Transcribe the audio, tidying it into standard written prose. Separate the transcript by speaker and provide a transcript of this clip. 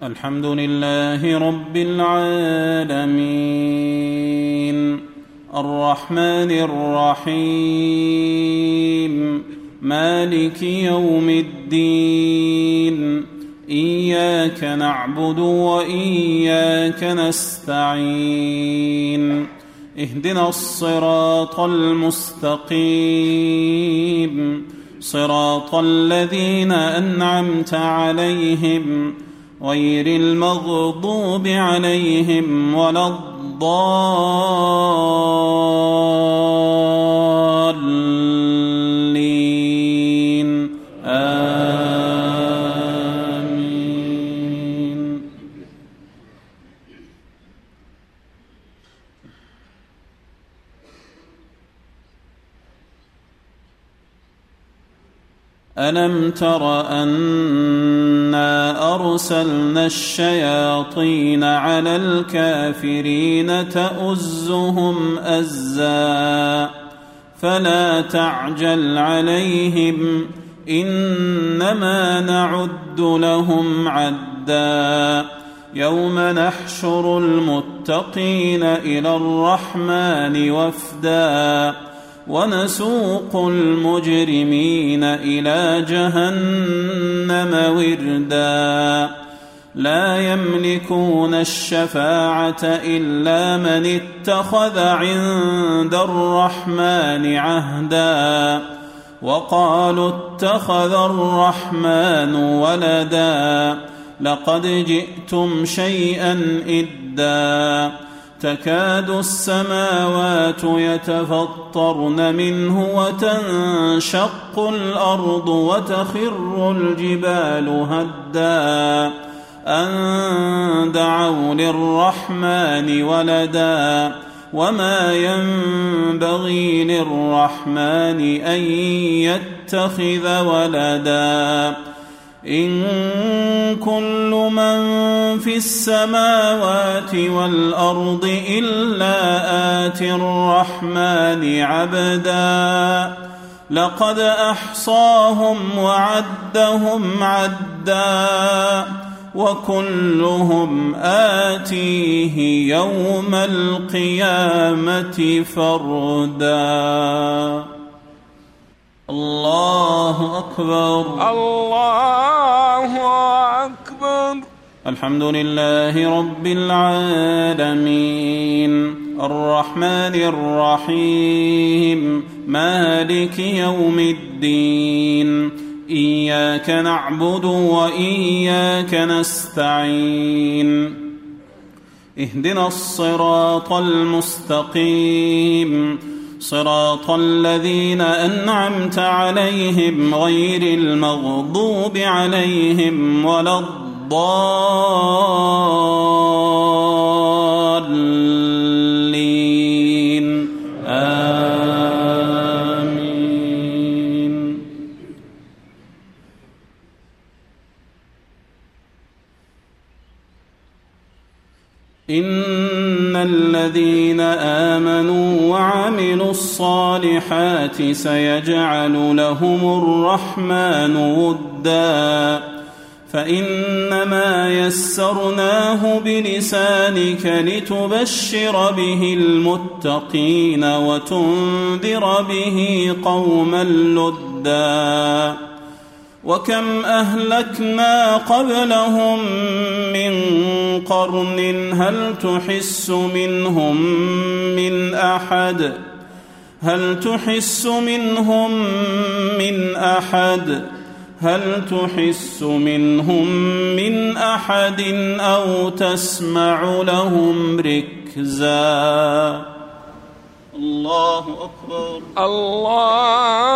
Speaker 1: الحمد لله رب العالمين الرحمن الرحيم مالك يوم الدين إياك نعبد وإياك نستعين اهدنا الصراط المستقيم صراط الذين أنعمت عليهم غير المغضوب عليهم ولا الضالين آمين. ألم تر أنا أرسلنا الشياطين على الكافرين تؤزهم أزا فلا تعجل عليهم إنما نعد لهم عدا يوم نحشر المتقين إلى الرحمن وفدا ونسوق المجرمين إلى جهنم وردا لا يملكون الشفاعة إلا من اتخذ عند الرحمن عهدا وقالوا اتخذ الرحمن ولدا لقد جئتم شيئا إدا تكاد السماوات يتفطرن منه وتنشق الأرض وتخر الجبال هدا أن دعوا للرحمن ولدا وما ينبغي للرحمن أن يتخذ ولدا إن كل من في السماوات والأرض إلا آتي الرحمن عبدا لقد أحصاهم وعدهم عدا وكلهم آتيه يوم القيامة فردا. الله أكبر
Speaker 2: الله أكبر.
Speaker 1: الحمد لله رب العالمين الرحمن الرحيم مالك يوم الدين إياك نعبد وإياك نستعين اهدنا الصراط المستقيم صراط الذين أنعمت عليهم غير المغضوب عليهم ولا الضالين آمين. إن الذين آمنوا وعملوا الصالحات سيجعل لهم الرحمن ودا فإنما يسرناه بلسانك لتبشر به المتقين وتنذر به قوما لدا وكم أهلكنا قبلهم من قرن هل تحس منهم من أحد هل تحس منهم من أحد أو تسمع لهم ركزا. الله أكبر.
Speaker 2: الله